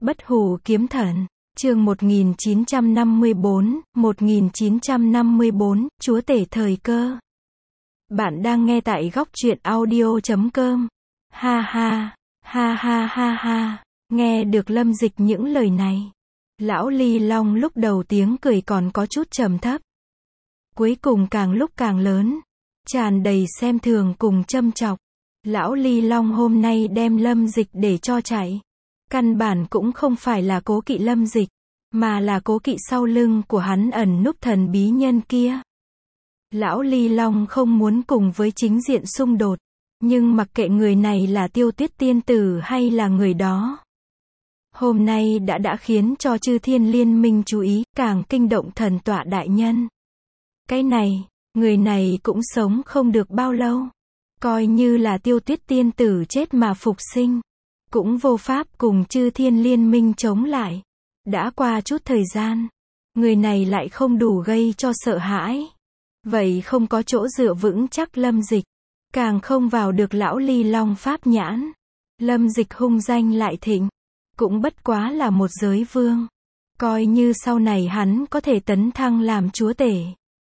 Bất hủ kiếm thần, chương 1954, Chúa tể thời cơ. Bạn đang nghe tại góc truyện audio.com. Ha ha, ha ha ha ha, nghe được Lâm Dịch những lời này. Lão Ly Long lúc đầu tiếng cười còn có chút trầm thấp. Cuối cùng càng lúc càng lớn, tràn đầy xem thường cùng châm chọc. Lão Ly Long hôm nay đem Lâm Dịch để cho chạy. Căn bản cũng không phải là cố kỵ Lâm Dịch, mà là cố kỵ sau lưng của hắn ẩn núp thần bí nhân kia. Lão Ly Long không muốn cùng với chính diện xung đột, nhưng mặc kệ người này là Tiêu Tuyết tiên tử hay là người đó. Hôm nay đã khiến cho chư thiên liên minh chú ý, càng kinh động thần tọa đại nhân. Cái này, người này cũng sống không được bao lâu. Coi như là Tiêu Tuyết tiên tử chết mà phục sinh, cũng vô pháp cùng chư thiên liên minh chống lại. Đã qua chút thời gian, người này lại không đủ gây cho sợ hãi. Vậy không có chỗ dựa vững chắc Lâm Dịch, càng không vào được lão Ly Long pháp nhãn. Lâm Dịch hung danh lại thịnh, cũng bất quá là một giới vương. Coi như sau này hắn có thể tấn thăng làm chúa tể,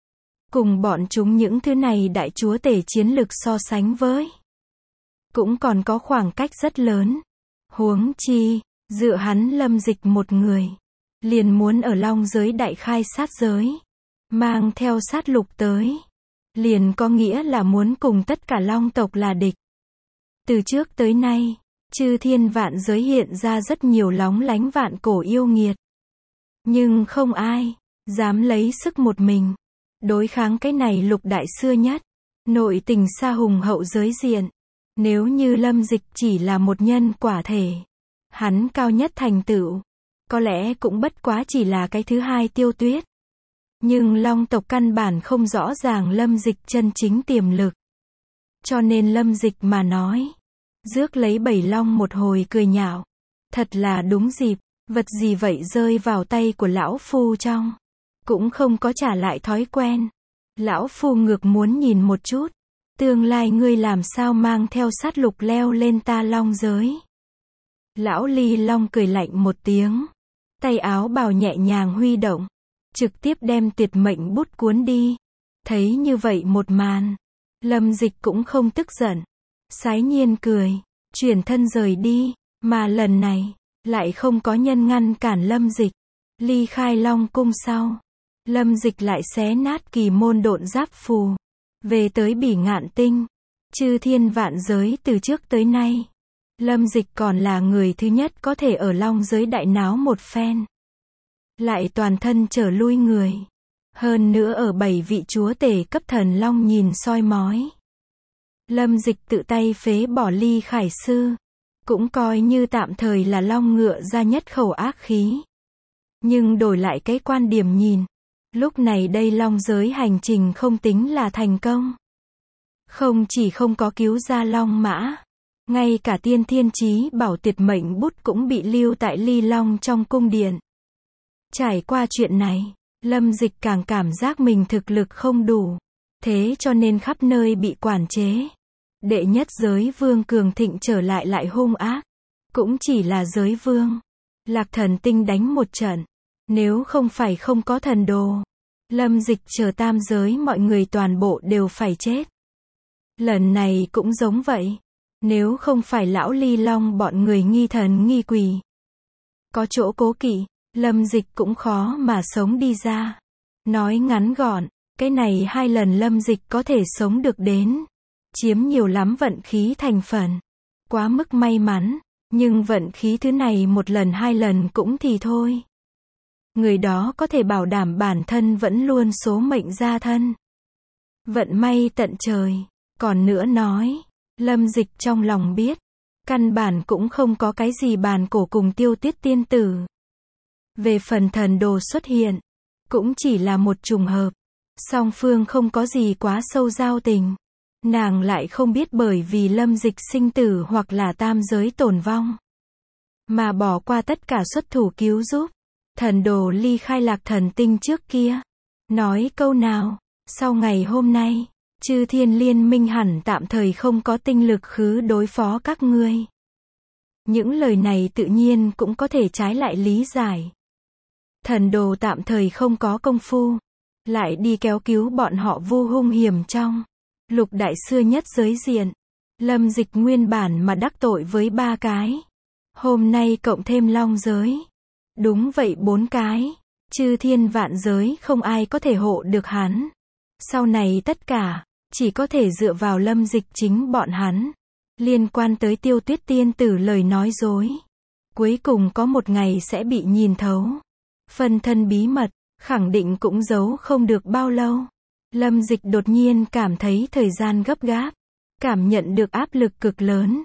cùng bọn chúng những thứ này đại chúa tể chiến lực so sánh với, cũng còn có khoảng cách rất lớn. Huống chi, dựa hắn Lâm Dịch một người, liền muốn ở Long giới đại khai sát giới, mang theo sát lục tới, liền có nghĩa là muốn cùng tất cả Long tộc là địch. Từ trước tới nay, chư thiên vạn giới hiện ra rất nhiều lóng lánh vạn cổ yêu nghiệt, nhưng không ai dám lấy sức một mình đối kháng cái này lục đại xưa nhất, nội tình xa hùng hậu giới diện. Nếu như Lâm Dịch chỉ là một nhân quả thể, hắn cao nhất thành tựu, có lẽ cũng bất quá chỉ là cái thứ hai Tiêu Tuyết. Nhưng Long tộc căn bản không rõ ràng Lâm Dịch chân chính tiềm lực. Cho nên Lâm Dịch mà nói, rước lấy bảy long một hồi cười nhạo. Thật là đúng dịp, vật gì vậy rơi vào tay của lão phu trong, cũng không có trả lại thói quen. Lão phu ngược muốn nhìn một chút, tương lai ngươi làm sao mang theo sát lục leo lên ta Long giới. Lão Ly Long cười lạnh một tiếng, tay áo bào nhẹ nhàng huy động, trực tiếp đem tuyệt mệnh bút cuốn đi. Thấy như vậy một màn, Lâm Dịch cũng không tức giận, sái nhiên cười, chuyển thân rời đi. Mà lần này, lại không có nhân ngăn cản Lâm Dịch. Ly khai Long cung sau, Lâm Dịch lại xé nát kỳ môn độn giáp phù, về tới Bỉ Ngạn Tinh. Chư thiên vạn giới từ trước tới nay, Lâm Dịch còn là người thứ nhất có thể ở Long giới đại náo một phen, lại toàn thân trở lui người. Hơn nữa ở 7 vị chúa tể cấp thần Long nhìn soi mói, Lâm Dịch tự tay phế bỏ Ly Khải Sư, cũng coi như tạm thời là Long ngựa ra nhất khẩu ác khí. Nhưng đổi lại cái quan điểm nhìn, lúc này đây Long giới hành trình không tính là thành công. Không chỉ không có cứu ra Long mã, ngay cả tiên thiên chí bảo tuyệt mệnh bút cũng bị lưu tại Ly Long trong cung điện. Trải qua chuyện này, Lâm Dịch càng cảm giác mình thực lực không đủ, thế cho nên khắp nơi bị quản chế. Đệ nhất giới vương cường thịnh trở lại hung ác, cũng chỉ là giới vương. Lạc Thần Tinh đánh một trận, nếu không phải không có thần đồ, Lâm Dịch chờ tam giới mọi người toàn bộ đều phải chết. Lần này cũng giống vậy, nếu không phải lão Ly Long bọn người nghi thần nghi quỷ, có chỗ cố kỵ, Lâm Dịch cũng khó mà sống đi ra. Nói ngắn gọn, cái này 2 lần Lâm Dịch có thể sống được đến, chiếm nhiều lắm vận khí thành phần. Quá mức may mắn, nhưng vận khí thứ này 1 lần 2 lần cũng thì thôi. Người đó có thể bảo đảm bản thân vẫn luôn số mệnh gia thân. Vận may tận trời. Còn nữa nói, Lâm Dịch trong lòng biết, căn bản cũng không có cái gì bàn cổ cùng Tiêu Tuyết tiên tử. Về phần thần đồ xuất hiện, cũng chỉ là một trùng hợp. Song phương không có gì quá sâu giao tình. Nàng lại không biết bởi vì Lâm Dịch sinh tử hoặc là tam giới tổn vong, mà bỏ qua tất cả xuất thủ cứu giúp. Thần đồ ly khai Lạc Thần Tinh trước kia, nói câu nào, sau ngày hôm nay, chư thiên liên minh hẳn tạm thời không có tinh lực khứ đối phó các ngươi. Những lời này tự nhiên cũng có thể trái lại lý giải. Thần đồ tạm thời không có công phu, lại đi kéo cứu bọn họ vu hung hiểm trong lục đại xưa nhất giới diện. Lâm Dịch nguyên bản mà đắc tội với 3 cái. Hôm nay cộng thêm long giới. Đúng vậy 4 cái. Chư thiên vạn giới không ai có thể hộ được hắn. Sau này tất cả, chỉ có thể dựa vào Lâm Dịch chính bọn hắn. Liên quan tới Tiêu Tuyết tiên tử lời nói dối. Cuối cùng có một ngày sẽ bị nhìn thấu. Phân thân bí mật, khẳng định cũng giấu không được bao lâu. Lâm Dịch đột nhiên cảm thấy thời gian gấp gáp. Cảm nhận được áp lực cực lớn.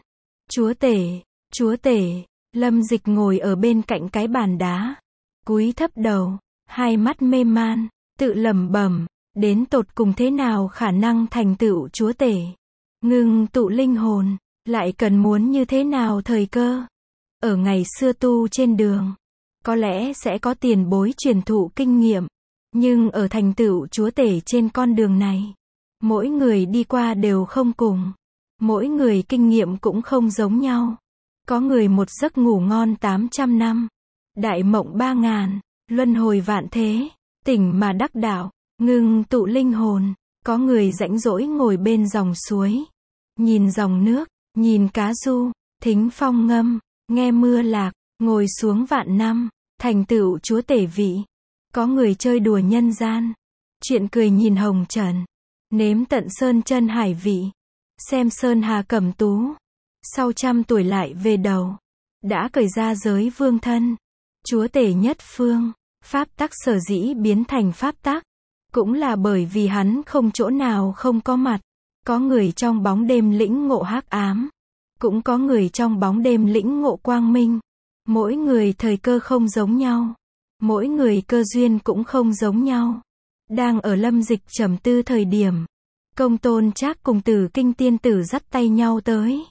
Chúa tể, Lâm Dịch ngồi ở bên cạnh cái bàn đá. Cúi thấp đầu, hai mắt mê man, tự lẩm bẩm, đến tột cùng thế nào khả năng thành tựu chúa tể. Ngưng tụ linh hồn, lại cần muốn như thế nào thời cơ. Ở ngày xưa tu trên đường, có lẽ sẽ có tiền bối truyền thụ kinh nghiệm. Nhưng ở thành tựu chúa tể trên con đường này, mỗi người đi qua đều không cùng. Mỗi người kinh nghiệm cũng không giống nhau. Có người một giấc ngủ ngon 800 năm. Đại mộng 3000, luân hồi vạn thế, tỉnh mà đắc đạo, ngưng tụ linh hồn. Có người rãnh rỗi ngồi bên dòng suối. Nhìn dòng nước, nhìn cá du, thính phong ngâm, nghe mưa lạc, ngồi xuống vạn năm, thành tựu chúa tể vị. Có người chơi đùa nhân gian, chuyện cười nhìn hồng trần, nếm tận sơn chân hải vị, xem sơn hà cẩm tú. Sau 100 tuổi lại về đầu, đã cởi ra giới vương thân, chúa tể nhất phương. Pháp tắc sở dĩ biến thành pháp tắc, cũng là bởi vì hắn không chỗ nào không có mặt. Có người trong bóng đêm lĩnh ngộ hắc ám, cũng có người trong bóng đêm lĩnh ngộ quang minh. Mỗi người thời cơ không giống nhau, mỗi người cơ duyên cũng không giống nhau. Đang ở Lâm Dịch trầm tư thời điểm, Công Tôn Trác cùng Tử Kinh tiên tử dắt tay nhau tới.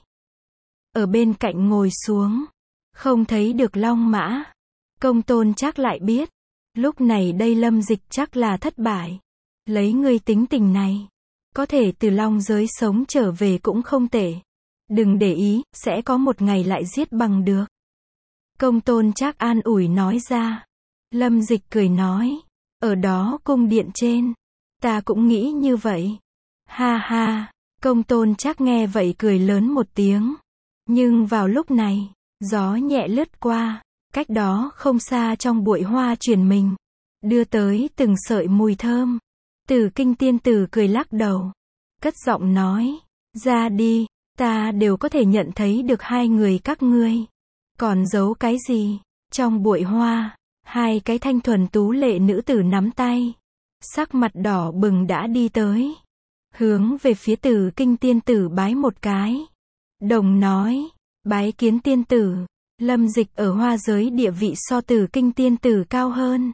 Ở bên cạnh ngồi xuống, không thấy được long mã. Công Tôn Trác lại biết, lúc này đây Lâm Dịch chắc là thất bại. Lấy ngươi tính tình này, có thể từ long giới sống trở về cũng không tệ. Đừng để ý, sẽ có một ngày lại giết bằng được. Công Tôn Trác an ủi nói ra. Lâm Dịch cười nói, ở đó cung điện trên, ta cũng nghĩ như vậy. Ha ha, Công Tôn Trác nghe vậy cười lớn một tiếng. Nhưng vào lúc này, gió nhẹ lướt qua, cách đó không xa trong bụi hoa chuyển mình, đưa tới từng sợi mùi thơm. Tử Kinh tiên tử cười lắc đầu, cất giọng nói, ra đi, ta đều có thể nhận thấy được hai người các ngươi. Còn giấu cái gì? Trong bụi hoa, hai cái thanh thuần tú lệ nữ tử nắm tay, sắc mặt đỏ bừng đã đi tới, hướng về phía Tử Kinh tiên tử bái một cái. Đồng nói, bái kiến tiên tử. Lâm Dịch ở hoa giới địa vị so Tử Kinh tiên tử cao hơn.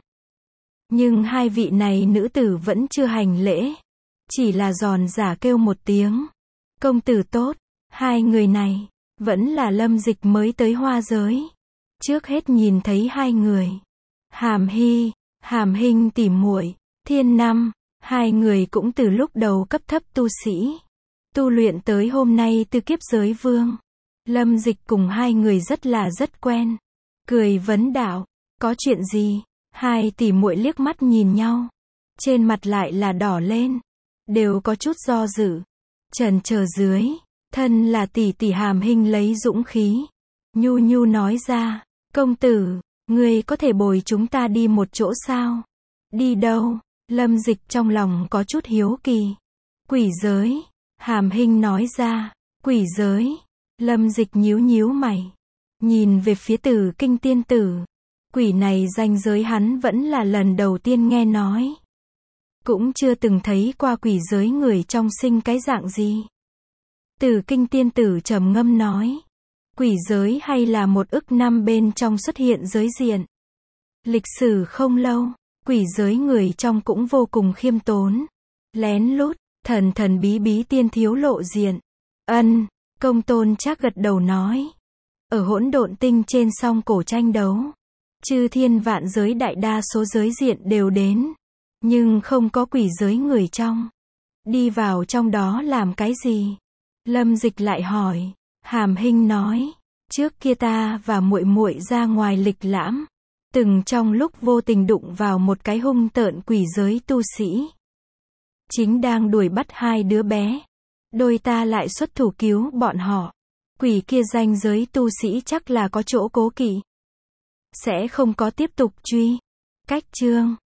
Nhưng hai vị này nữ tử vẫn chưa hành lễ, chỉ là giòn giả kêu một tiếng, công tử tốt. Hai người này, vẫn là Lâm Dịch mới tới hoa giới. Trước hết nhìn thấy hai người. Hàm Hy, Hàm Hinh tỉ muội, Thiên Năm, hai người cũng từ lúc đầu cấp thấp tu sĩ, tu luyện tới hôm nay tư kiếp giới vương. Lâm Dịch cùng hai người rất quen. Cười vấn đạo, có chuyện gì? Hai tỷ muội liếc mắt nhìn nhau, trên mặt lại là đỏ lên, đều có chút do dự. Chần chờ dưới, thân là tỷ tỷ Hàm Hinh lấy dũng khí, nhu nhu nói ra, công tử, ngươi có thể bồi chúng ta đi một chỗ sao? Đi đâu? Lâm Dịch trong lòng có chút hiếu kỳ. Quỷ giới. Hàm Hinh nói ra, quỷ giới. Lâm Dịch nhíu mày, nhìn về phía Tử Kinh tiên tử. Quỷ này danh giới hắn vẫn là lần đầu tiên nghe nói, cũng chưa từng thấy qua quỷ giới người trong sinh cái dạng gì. Tử Kinh tiên tử trầm ngâm nói, quỷ giới hay là 1 ức năm bên trong xuất hiện giới diện. Lịch sử không lâu, quỷ giới người trong cũng vô cùng khiêm tốn, lén lút, thần bí tiên thiếu lộ diện. Ân, Công Tôn Trác gật đầu nói, ở hỗn độn tinh trên song cổ tranh đấu, chư thiên vạn giới đại đa số giới diện đều đến, nhưng không có quỷ giới người trong. Đi vào trong đó làm cái gì? Lâm Dịch lại hỏi. Hàm Hinh nói, Trước kia ta và muội muội ra ngoài lịch lãm, từng trong lúc vô tình đụng vào một cái hung tợn quỷ giới tu sĩ. Chính đang đuổi bắt hai đứa bé. Đôi ta lại xuất thủ cứu bọn họ. Quỷ kia danh giới tu sĩ chắc là có chỗ cố kỵ. Sẽ không có tiếp tục truy. Cách chương